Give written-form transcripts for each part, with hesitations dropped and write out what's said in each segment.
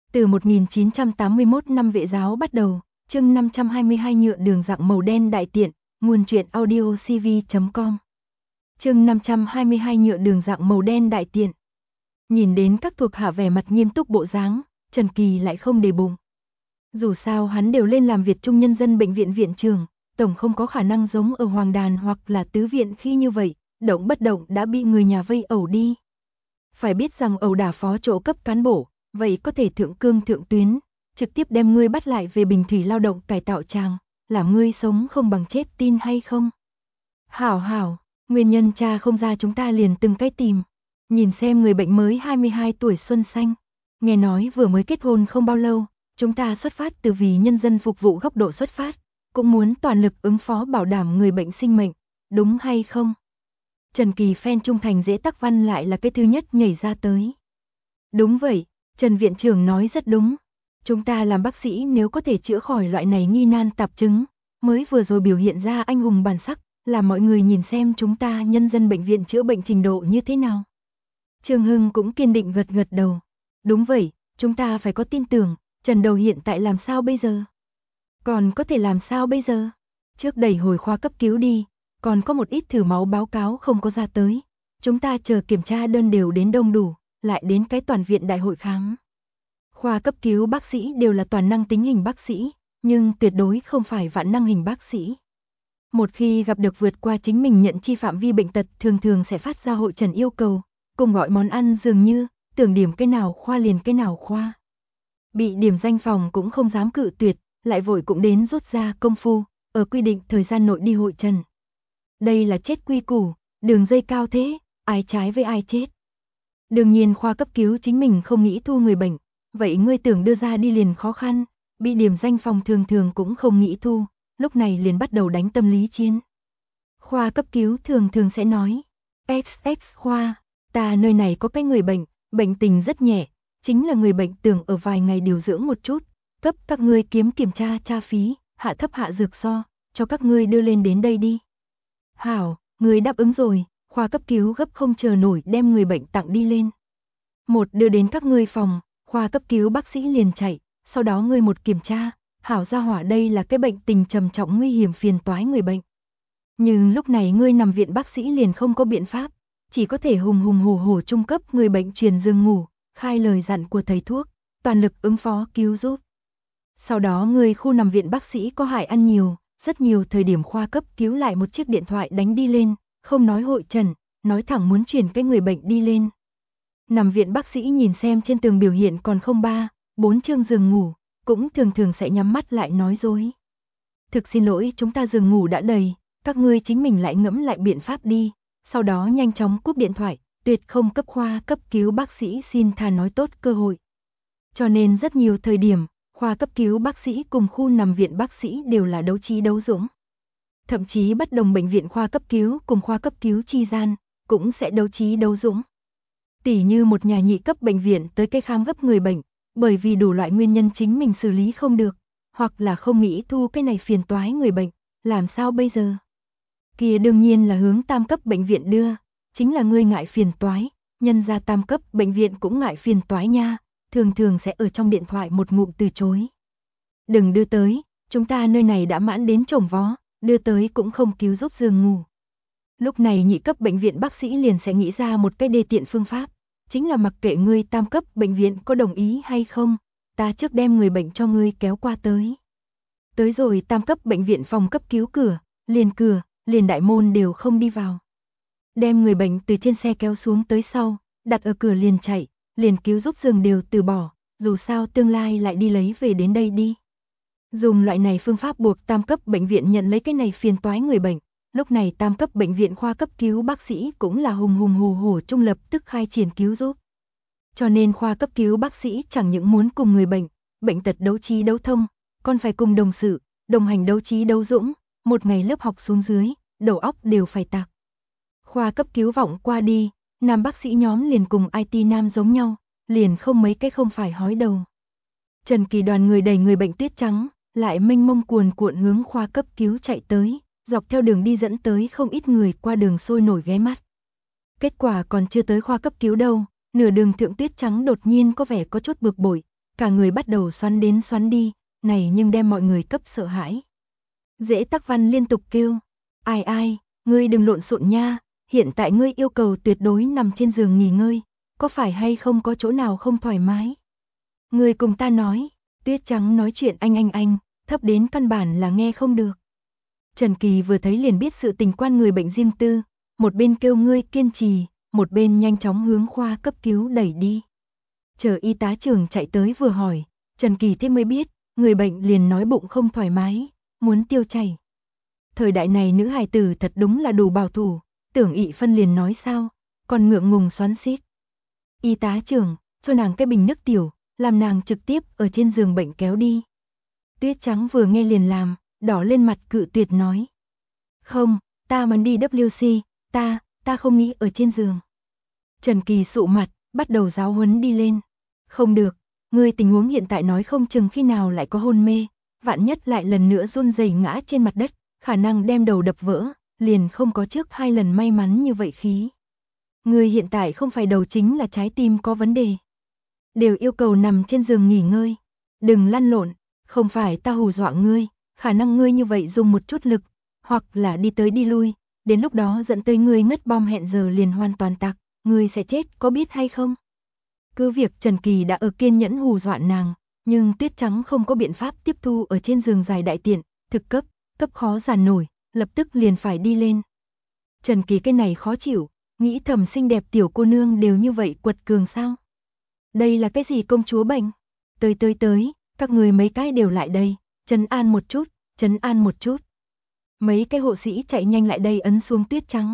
Từ 1981 năm Vệ giáo bắt đầu, chương 522 nhựa đường dạng màu đen đại tiện, nguồn truyện audio cv.com. Chương 522 nhựa đường dạng màu đen đại tiện. Nhìn đến các thuộc hạ vẻ mặt nghiêm túc bộ dáng, Trần Kỳ lại không để bụng. Dù sao hắn đều lên làm Việt Trung Nhân dân bệnh viện viện trưởng, tổng không có khả năng giống ở Hoàng Đàn hoặc là Tứ Viện khi như vậy, động bất động đã bị người nhà vây ẩu đi. Phải biết rằng ẩu đả phó chỗ cấp cán bộ, vậy có thể thượng cương thượng tuyến, trực tiếp đem ngươi bắt lại về Bình Thủy lao động cải tạo tràng, làm ngươi sống không bằng chết, tin hay không? Hảo, nguyên nhân cha không ra chúng ta liền từng cái tìm. Nhìn xem người bệnh mới 22 tuổi Xuân Xanh, nghe nói vừa mới kết hôn không bao lâu, chúng ta xuất phát từ vì nhân dân phục vụ góc độ xuất phát, cũng muốn toàn lực ứng phó bảo đảm người bệnh sinh mệnh, đúng hay không? Trần Kỳ fan trung thành dễ tắc văn lại là cái thứ nhất nhảy ra tới. Đúng vậy, Trần Viện trưởng nói rất đúng. Chúng ta làm bác sĩ nếu có thể chữa khỏi loại này nghi nan tạp chứng, mới vừa rồi biểu hiện ra anh hùng bản sắc, làm mọi người nhìn xem chúng ta nhân dân bệnh viện chữa bệnh trình độ như thế nào. Trương Hưng cũng kiên định gật gật đầu. Đúng vậy, chúng ta phải có tin tưởng, Trần Đầu hiện tại làm sao bây giờ? Còn có thể làm sao bây giờ? Trước đẩy hồi khoa cấp cứu đi, còn có một ít thử máu báo cáo không có ra tới. Chúng ta chờ kiểm tra đơn đều đến đông đủ, lại đến cái toàn viện đại hội khám. Khoa cấp cứu bác sĩ đều là toàn năng tính hình bác sĩ, nhưng tuyệt đối không phải vạn năng hình bác sĩ. Một khi gặp được vượt qua chính mình nhận chi phạm vi bệnh tật, thường sẽ phát ra hội trần yêu cầu, cùng gọi món ăn dường như, tưởng điểm cái nào khoa liền cái nào khoa. Bị điểm danh phòng cũng không dám cự tuyệt, lại vội cũng đến rút ra công phu, ở quy định thời gian nội đi hội trần. Đây là chết quy củ, đường dây cao thế, ai trái với ai chết. Đương nhiên khoa cấp cứu chính mình không nghĩ thu người bệnh, vậy ngươi tưởng đưa ra đi liền khó khăn, bị điểm danh phòng thường cũng không nghĩ thu, lúc này liền bắt đầu đánh tâm lý chiến. Khoa cấp cứu thường sẽ nói, XX khoa, ta nơi này có cái người bệnh tình rất nhẹ, chính là người bệnh tưởng ở vài ngày điều dưỡng một chút, cấp các ngươi kiểm tra phí, hạ thấp hạ dược so, cho các ngươi đưa lên đến đây đi. Hảo, người đáp ứng rồi, khoa cấp cứu gấp không chờ nổi đem người bệnh tặng đi lên. Một đưa đến các ngươi phòng, khoa cấp cứu bác sĩ liền chạy, sau đó ngươi một kiểm tra, hảo gia hỏa đây là cái bệnh tình trầm trọng nguy hiểm phiền toái người bệnh. Nhưng lúc này ngươi nằm viện bác sĩ liền không có biện pháp, chỉ có thể hùng hổ trung cấp người bệnh truyền giường ngủ, khai lời dặn của thầy thuốc, toàn lực ứng phó cứu giúp. Sau đó người khu nằm viện bác sĩ có hại ăn nhiều, rất nhiều thời điểm khoa cấp cứu lại một chiếc điện thoại đánh đi lên, không nói hội trần, nói thẳng muốn chuyển cái người bệnh đi lên. Nằm viện bác sĩ nhìn xem trên tường biểu hiện còn không 3-4 chương giường ngủ, cũng thường sẽ nhắm mắt lại nói dối. Thực xin lỗi, chúng ta giường ngủ đã đầy, các ngươi chính mình lại ngẫm lại biện pháp đi, sau đó nhanh chóng cúp điện thoại, tuyệt không cấp khoa cấp cứu bác sĩ xin tha nói tốt cơ hội. Cho nên rất nhiều thời điểm, khoa cấp cứu bác sĩ cùng khu nằm viện bác sĩ đều là đấu trí đấu dũng. Thậm chí bất đồng bệnh viện khoa cấp cứu cùng khoa cấp cứu chi gian, cũng sẽ đấu trí đấu dũng. Tỉ như một nhà nhị cấp bệnh viện tới cái khám gấp người bệnh, bởi vì đủ loại nguyên nhân chính mình xử lý không được, hoặc là không nghĩ thu cái này phiền toái người bệnh, làm sao bây giờ? Kia đương nhiên là hướng tam cấp bệnh viện đưa, chính là ngươi ngại phiền toái, nhân ra tam cấp bệnh viện cũng ngại phiền toái nha, thường sẽ ở trong điện thoại một ngụm từ chối. Đừng đưa tới, chúng ta nơi này đã mãn đến chồng vó, đưa tới cũng không cứu giúp giường ngủ. Lúc này nhị cấp bệnh viện bác sĩ liền sẽ nghĩ ra một cái đê tiện phương pháp, chính là mặc kệ ngươi tam cấp bệnh viện có đồng ý hay không, ta trước đem người bệnh cho ngươi kéo qua tới. Tới rồi tam cấp bệnh viện phòng cấp cứu cửa, liền đại môn đều không đi vào. Đem người bệnh từ trên xe kéo xuống tới sau, đặt ở cửa liền chạy, liền cứu giúp giường đều từ bỏ, dù sao tương lai lại đi lấy về đến đây đi. Dùng loại này phương pháp buộc tam cấp bệnh viện nhận lấy cái này phiền toái người bệnh, lúc này tam cấp bệnh viện khoa cấp cứu bác sĩ cũng là hùng hổ trung lập tức khai triển cứu giúp. Cho nên khoa cấp cứu bác sĩ chẳng những muốn cùng người bệnh tật đấu trí đấu thông, còn phải cùng đồng sự, đồng hành đấu trí đấu dũng, một ngày lớp học xuống dưới, đầu óc đều phải tạc. Khoa cấp cứu vọng qua đi, nam bác sĩ nhóm liền cùng IT nam giống nhau, liền không mấy cái không phải hói đầu. Trần Kỳ đoàn người đầy người bệnh tuyết trắng, lại mênh mông cuồn cuộn hướng khoa cấp cứu chạy tới, dọc theo đường đi dẫn tới không ít người qua đường sôi nổi ghé mắt. Kết quả còn chưa tới khoa cấp cứu đâu, nửa đường thượng tuyết trắng đột nhiên có vẻ có chút bực bội, cả người bắt đầu xoắn đến xoắn đi, này nhưng đem mọi người cấp sợ hãi. Dễ Tắc Văn liên tục kêu, ai, ngươi đừng lộn xộn nha, hiện tại ngươi yêu cầu tuyệt đối nằm trên giường nghỉ ngơi, có phải hay không có chỗ nào không thoải mái? Ngươi cùng ta nói, Tuyết Trắng nói chuyện anh, thấp đến căn bản là nghe không được. Trần Kỳ vừa thấy liền biết sự tình quan người bệnh riêng tư, một bên kêu ngươi kiên trì, một bên nhanh chóng hướng khoa cấp cứu đẩy đi. Chờ y tá trưởng chạy tới vừa hỏi, Trần Kỳ thế mới biết, người bệnh liền nói bụng không thoải mái, muốn tiêu chảy. Thời đại này nữ hài tử thật đúng là đủ bảo thủ, tưởng ị phân liền nói sao, còn ngượng ngùng xoắn xít. Y tá trưởng, cho nàng cái bình nước tiểu, làm nàng trực tiếp ở trên giường bệnh kéo đi. Tuyết Trắng vừa nghe liền làm, đỏ lên mặt cự tuyệt nói. Không, ta muốn đi WC, ta không nghĩ ở trên giường. Trần Kỳ sụ mặt, bắt đầu giáo huấn đi lên. Không được, ngươi tình huống hiện tại nói không chừng khi nào lại có hôn mê, vạn nhất lại lần nữa run rẩy ngã trên mặt đất, khả năng đem đầu đập vỡ, liền không có trước 2 lần may mắn như vậy khí. Ngươi hiện tại không phải đầu chính là trái tim có vấn đề. Đều yêu cầu nằm trên giường nghỉ ngơi. Đừng lăn lộn, không phải ta hù dọa ngươi, khả năng ngươi như vậy dùng một chút lực, hoặc là đi tới đi lui, đến lúc đó dẫn tới ngươi ngất bom hẹn giờ liền hoàn toàn tạc, ngươi sẽ chết có biết hay không? Cứ việc Trần Kỳ đã ở kiên nhẫn hù dọa nàng, nhưng Tuyết Trắng không có biện pháp tiếp thu ở trên giường dài đại tiện, thực cấp khó giàn nổi, lập tức liền phải đi lên. Trần Kỳ cái này khó chịu, nghĩ thầm xinh đẹp tiểu cô nương đều như vậy quật cường sao? Đây là cái gì công chúa bệnh? Tới, các người mấy cái đều lại đây, trấn an một chút. Mấy cái hộ sĩ chạy nhanh lại đây ấn xuống Tuyết Trắng.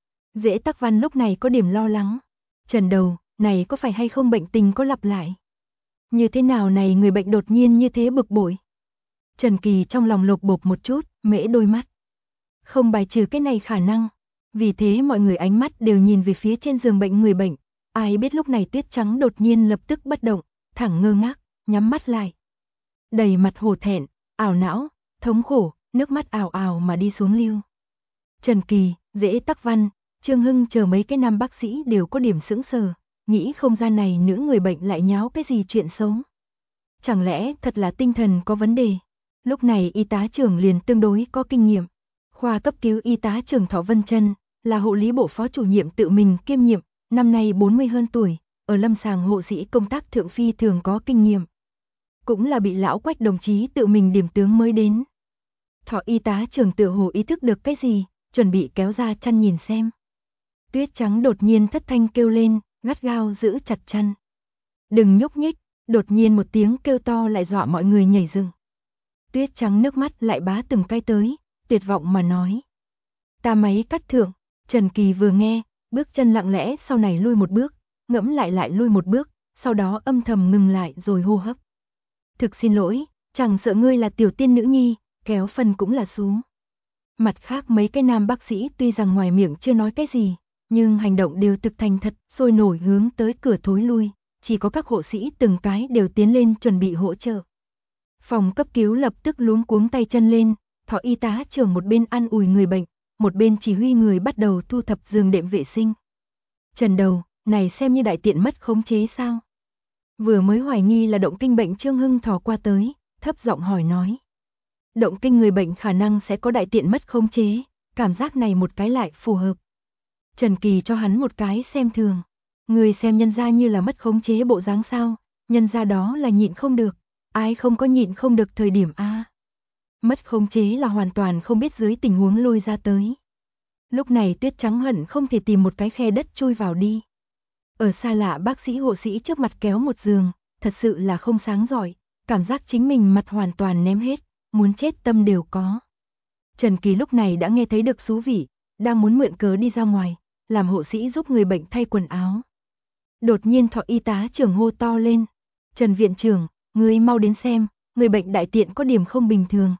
Dễ Tắc Văn lúc này có điểm lo lắng. Trần đầu, này có phải hay không bệnh tình có lặp lại? Như thế nào này người bệnh đột nhiên như thế bực bội? Trần Kỳ trong lòng lột bột một chút, mễ đôi mắt. Không bài trừ cái này khả năng. Vì thế mọi người ánh mắt đều nhìn về phía trên giường bệnh người bệnh. Ai biết lúc này Tuyết Trắng đột nhiên lập tức bất động, thẳng ngơ ngác, nhắm mắt lại. Đầy mặt hổ thẹn, ảo não, thống khổ, nước mắt ào ào mà đi xuống lưu. Trần Kỳ, Dễ Tắc Văn, Trương Hưng chờ mấy cái nam bác sĩ đều có điểm sững sờ, nghĩ không ra này nữ người bệnh lại nháo cái gì chuyện xấu. Chẳng lẽ thật là tinh thần có vấn đề? Lúc này y tá trưởng liền tương đối có kinh nghiệm. Khoa cấp cứu y tá trưởng Thọ Vân Trân, là hộ lý bộ phó chủ nhiệm tự mình kiêm nhiệm, năm nay 40 hơn tuổi, ở lâm sàng hộ sĩ công tác thượng phi thường có kinh nghiệm. Cũng là bị lão Quách đồng chí tự mình điểm tướng mới đến. Thọ y tá trưởng tự hồ ý thức được cái gì, chuẩn bị kéo ra chăn nhìn xem. Tuyết Trắng đột nhiên thất thanh kêu lên, gắt gao giữ chặt chăn. Đừng nhúc nhích, đột nhiên một tiếng kêu to lại dọa mọi người nhảy dựng. Tuyết Trắng nước mắt lại bá từng cái tới, tuyệt vọng mà nói. Ta máy cắt thượng, Trần Kỳ vừa nghe, bước chân lặng lẽ sau này lui một bước, ngẫm lại lui một bước, sau đó âm thầm ngừng lại rồi hô hấp. Thực xin lỗi, chẳng sợ ngươi là tiểu tiên nữ nhi, kéo phần cũng là xuống. Mặt khác mấy cái nam bác sĩ tuy rằng ngoài miệng chưa nói cái gì, nhưng hành động đều thực thành thật, sôi nổi hướng tới cửa thối lui, chỉ có các hộ sĩ từng cái đều tiến lên chuẩn bị hỗ trợ. Phòng cấp cứu lập tức luống cuống tay chân lên, Thọ y tá trưởng một bên an ủi người bệnh, một bên chỉ huy người bắt đầu thu thập giường đệm vệ sinh. Trần đầu, này xem như đại tiện mất khống chế sao? Vừa mới hoài nghi là động kinh bệnh Trương Hưng thò qua tới, thấp giọng hỏi nói. Động kinh người bệnh khả năng sẽ có đại tiện mất khống chế, cảm giác này một cái lại phù hợp. Trần Kỳ cho hắn một cái xem thường. Người xem nhân ra như là mất khống chế bộ dáng sao, nhân ra đó là nhịn không được, ai không có nhịn không được thời điểm A. Mất khống chế là hoàn toàn không biết dưới tình huống lôi ra tới. Lúc này Tuyết Trắng hận không thể tìm một cái khe đất chui vào đi. Ở xa lạ bác sĩ hộ sĩ trước mặt kéo một giường, thật sự là không sáng giỏi, cảm giác chính mình mặt hoàn toàn ném hết, muốn chết tâm đều có. Trần Kỳ lúc này đã nghe thấy được xú vị, đang muốn mượn cớ đi ra ngoài, làm hộ sĩ giúp người bệnh thay quần áo. Đột nhiên Thọ y tá trưởng hô to lên. Trần viện trưởng, ngươi mau đến xem, người bệnh đại tiện có điểm không bình thường.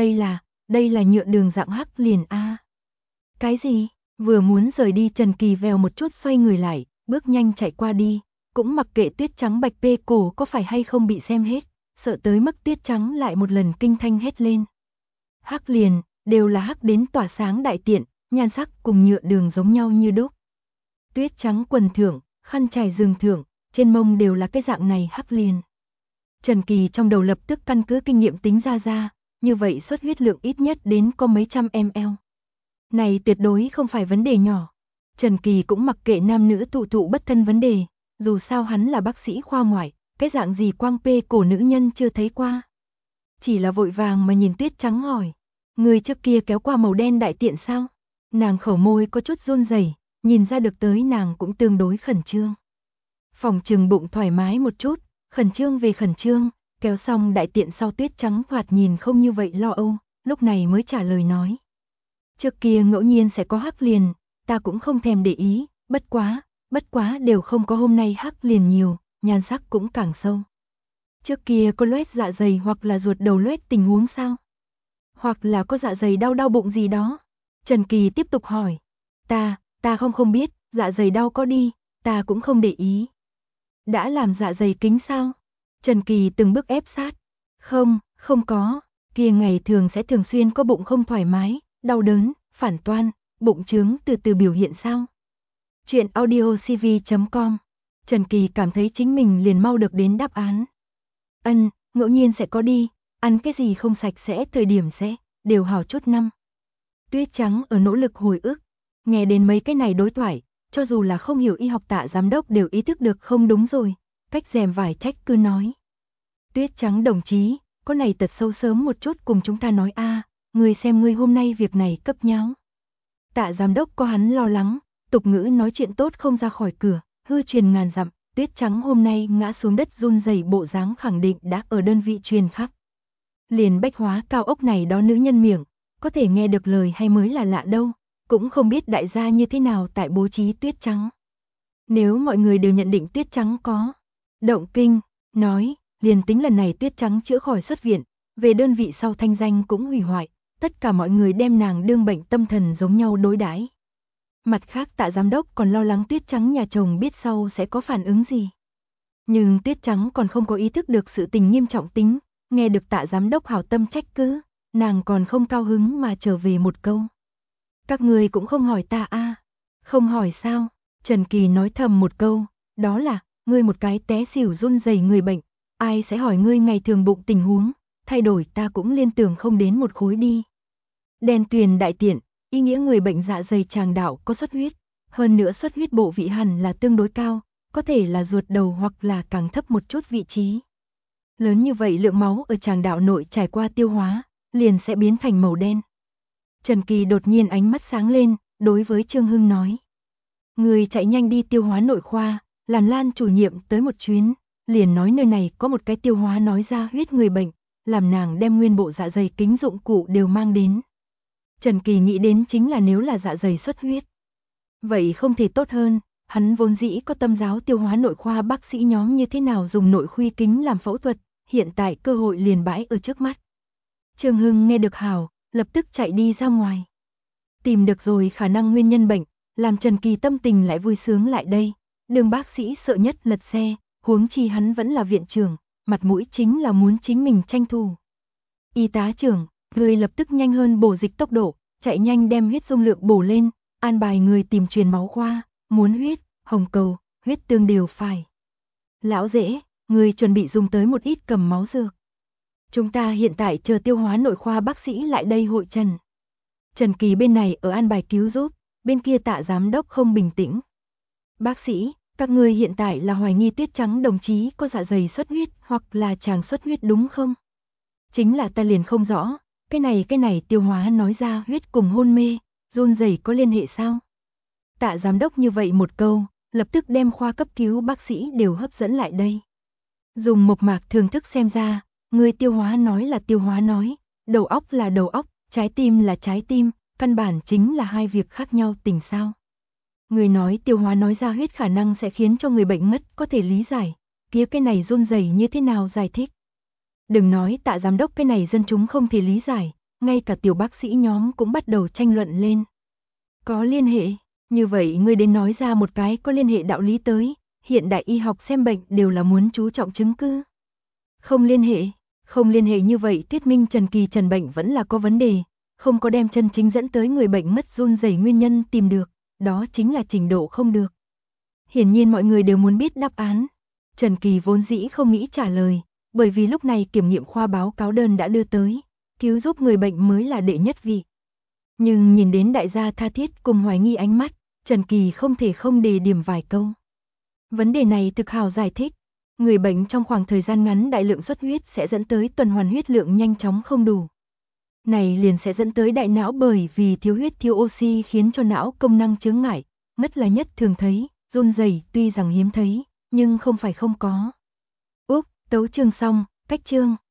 Đây là nhựa đường dạng hắc liền A. Cái gì? Vừa muốn rời đi Trần Kỳ vèo một chút xoay người lại, bước nhanh chạy qua đi, cũng mặc kệ Tuyết Trắng bạch bê cổ có phải hay không bị xem hết, sợ tới mức Tuyết Trắng lại một lần kinh thanh hét lên. Hắc liền, đều là hắc đến tỏa sáng đại tiện, nhan sắc cùng nhựa đường giống nhau như đúc. Tuyết Trắng quần thượng, khăn trải giường thượng, trên mông đều là cái dạng này hắc liền. Trần Kỳ trong đầu lập tức căn cứ kinh nghiệm tính ra, như vậy xuất huyết lượng ít nhất đến có mấy trăm ml. Này tuyệt đối không phải vấn đề nhỏ. Trần Kỳ cũng mặc kệ nam nữ thụ bất thân vấn đề, dù sao hắn là bác sĩ khoa ngoại, cái dạng gì quang pê cổ nữ nhân chưa thấy qua. Chỉ là vội vàng mà nhìn Tuyết Trắng hỏi, người trước kia kéo qua màu đen đại tiện sao? Nàng khẩu môi có chút run rẩy, nhìn ra được tới nàng cũng tương đối khẩn trương. Phòng trừng bụng thoải mái một chút, khẩn trương về khẩn trương, kéo xong đại tiện sau Tuyết Trắng thoạt nhìn không như vậy lo âu, lúc này mới trả lời nói. Trước kia ngẫu nhiên sẽ có hắc liền, ta cũng không thèm để ý, bất quá đều không có hôm nay hắc liền nhiều, nhan sắc cũng càng sâu. Trước kia có loét dạ dày hoặc là ruột đầu loét tình huống sao? Hoặc là có dạ dày đau bụng gì đó? Trần Kỳ tiếp tục hỏi. Ta không biết, dạ dày đau có đi, ta cũng không để ý. Đã làm dạ dày kính sao? Trần Kỳ từng bước ép sát. Không có, kia ngày thường sẽ thường xuyên có bụng không thoải mái, đau đớn, phản toan, bụng trướng từ từ biểu hiện sao? Chuyện audiocv.com. Trần Kỳ cảm thấy chính mình liền mau được đến đáp án. Ngẫu nhiên sẽ có đi, ăn cái gì không sạch sẽ thời điểm sẽ, đều hảo chút năm. Tuyết Trắng ở nỗ lực hồi ức, nghe đến mấy cái này đối thoại, cho dù là không hiểu y học Tạ giám đốc đều ý thức được không đúng rồi, cách rèm vải trách cứ nói. Tuyết Trắng đồng chí, có này tật sâu sớm một chút cùng chúng ta nói a, người xem ngươi hôm nay việc này cấp nháo. Tạ giám đốc có hắn lo lắng, tục ngữ nói chuyện tốt không ra khỏi cửa, hư truyền ngàn dặm, Tuyết Trắng hôm nay ngã xuống đất run rẩy bộ dáng khẳng định đã ở đơn vị truyền khắp. Liền bách hóa cao ốc này đó nữ nhân miệng, có thể nghe được lời hay mới là lạ đâu, cũng không biết đại gia như thế nào tại bố trí Tuyết Trắng. Nếu mọi người đều nhận định Tuyết Trắng có động kinh, nói, liền tính lần này Tuyết Trắng chữa khỏi xuất viện, về đơn vị sau thanh danh cũng hủy hoại, tất cả mọi người đem nàng đương bệnh tâm thần giống nhau đối đãi. Mặt khác Tạ giám đốc còn lo lắng Tuyết Trắng nhà chồng biết sau sẽ có phản ứng gì. Nhưng Tuyết Trắng còn không có ý thức được sự tình nghiêm trọng tính, nghe được Tạ giám đốc hảo tâm trách cứ, nàng còn không cao hứng mà trở về một câu. Các người cũng không hỏi ta a? Không hỏi sao? Trần Kỳ nói thầm một câu, đó là, ngươi một cái té xỉu run rẩy người bệnh, ai sẽ hỏi ngươi ngày thường bụng tình huống, thay đổi ta cũng liên tưởng không đến một khối đi. Đen tuyền đại tiện, ý nghĩa người bệnh dạ dày tràng đạo có xuất huyết, hơn nữa xuất huyết bộ vị hẳn là tương đối cao, có thể là ruột đầu hoặc là càng thấp một chút vị trí. Lớn như vậy lượng máu ở tràng đạo nội trải qua tiêu hóa, liền sẽ biến thành màu đen. Trần Kỳ đột nhiên ánh mắt sáng lên, đối với Trương Hưng nói. Người chạy nhanh đi tiêu hóa nội khoa, làm Lan chủ nhiệm tới một chuyến, liền nói nơi này có một cái tiêu hóa nói ra huyết người bệnh, làm nàng đem nguyên bộ dạ dày kính dụng cụ đều mang đến. Trần Kỳ nghĩ đến chính là nếu là dạ dày xuất huyết. Vậy không thể tốt hơn, hắn vốn dĩ có tâm giáo tiêu hóa nội khoa bác sĩ nhóm như thế nào dùng nội khuy kính làm phẫu thuật, hiện tại cơ hội liền bãi ở trước mắt. Trương Hưng nghe được hảo, lập tức chạy đi ra ngoài. Tìm được rồi khả năng nguyên nhân bệnh, làm Trần Kỳ tâm tình lại vui sướng lại đây. Đường bác sĩ sợ nhất lật xe, huống chi hắn vẫn là viện trưởng, mặt mũi chính là muốn chính mình tranh thủ. Y tá trưởng, người lập tức nhanh hơn bổ dịch tốc độ, chạy nhanh đem huyết dung lượng bổ lên, an bài người tìm truyền máu khoa, muốn huyết, hồng cầu, huyết tương đều phải. Lão Dễ, người chuẩn bị dùng tới một ít cầm máu dược. Chúng ta hiện tại chờ tiêu hóa nội khoa bác sĩ lại đây hội trần. Trần Kỳ bên này ở an bài cứu giúp, bên kia Tạ giám đốc không bình tĩnh. Bác sĩ, các người hiện tại là hoài nghi Tuyết Trắng đồng chí có dạ dày xuất huyết hoặc là chàng xuất huyết đúng không? Chính là ta liền không rõ, cái này tiêu hóa nói ra huyết cùng hôn mê, run rẩy có liên hệ sao? Tạ giám đốc như vậy một câu, lập tức đem khoa cấp cứu bác sĩ đều hấp dẫn lại đây. Dùng mộc mạc thường thức xem ra, người tiêu hóa nói là tiêu hóa nói, đầu óc là đầu óc, trái tim là trái tim, căn bản chính là hai việc khác nhau tình sao. Người nói tiêu hóa nói ra huyết khả năng sẽ khiến cho người bệnh ngất, có thể lý giải, kia cái này run rẩy như thế nào giải thích. Đừng nói Tạ giám đốc cái này dân chúng không thể lý giải, ngay cả tiểu bác sĩ nhóm cũng bắt đầu tranh luận lên. Có liên hệ, như vậy ngươi đến nói ra một cái có liên hệ đạo lý tới, hiện đại y học xem bệnh đều là muốn chú trọng chứng cứ. Không liên hệ như vậy thuyết minh Trần Kỳ trần bệnh vẫn là có vấn đề, không có đem chân chính dẫn tới người bệnh ngất run rẩy nguyên nhân tìm được, đó chính là trình độ không được. Hiển nhiên mọi người đều muốn biết đáp án. Trần Kỳ vốn dĩ không nghĩ trả lời, bởi vì lúc này kiểm nghiệm khoa báo cáo đơn đã đưa tới, cứu giúp người bệnh mới là đệ nhất vị. Nhưng nhìn đến đại gia tha thiết cùng hoài nghi ánh mắt, Trần Kỳ không thể không đề điểm vài câu. Vấn đề này thực hào giải thích, người bệnh trong khoảng thời gian ngắn đại lượng xuất huyết sẽ dẫn tới tuần hoàn huyết lượng nhanh chóng không đủ. Này liền sẽ dẫn tới đại não bởi vì thiếu huyết thiếu oxy khiến cho não công năng chướng ngại, mất là nhất thường thấy, run rẩy tuy rằng hiếm thấy, nhưng không phải không có. Úp, tấu chương xong, cách chương.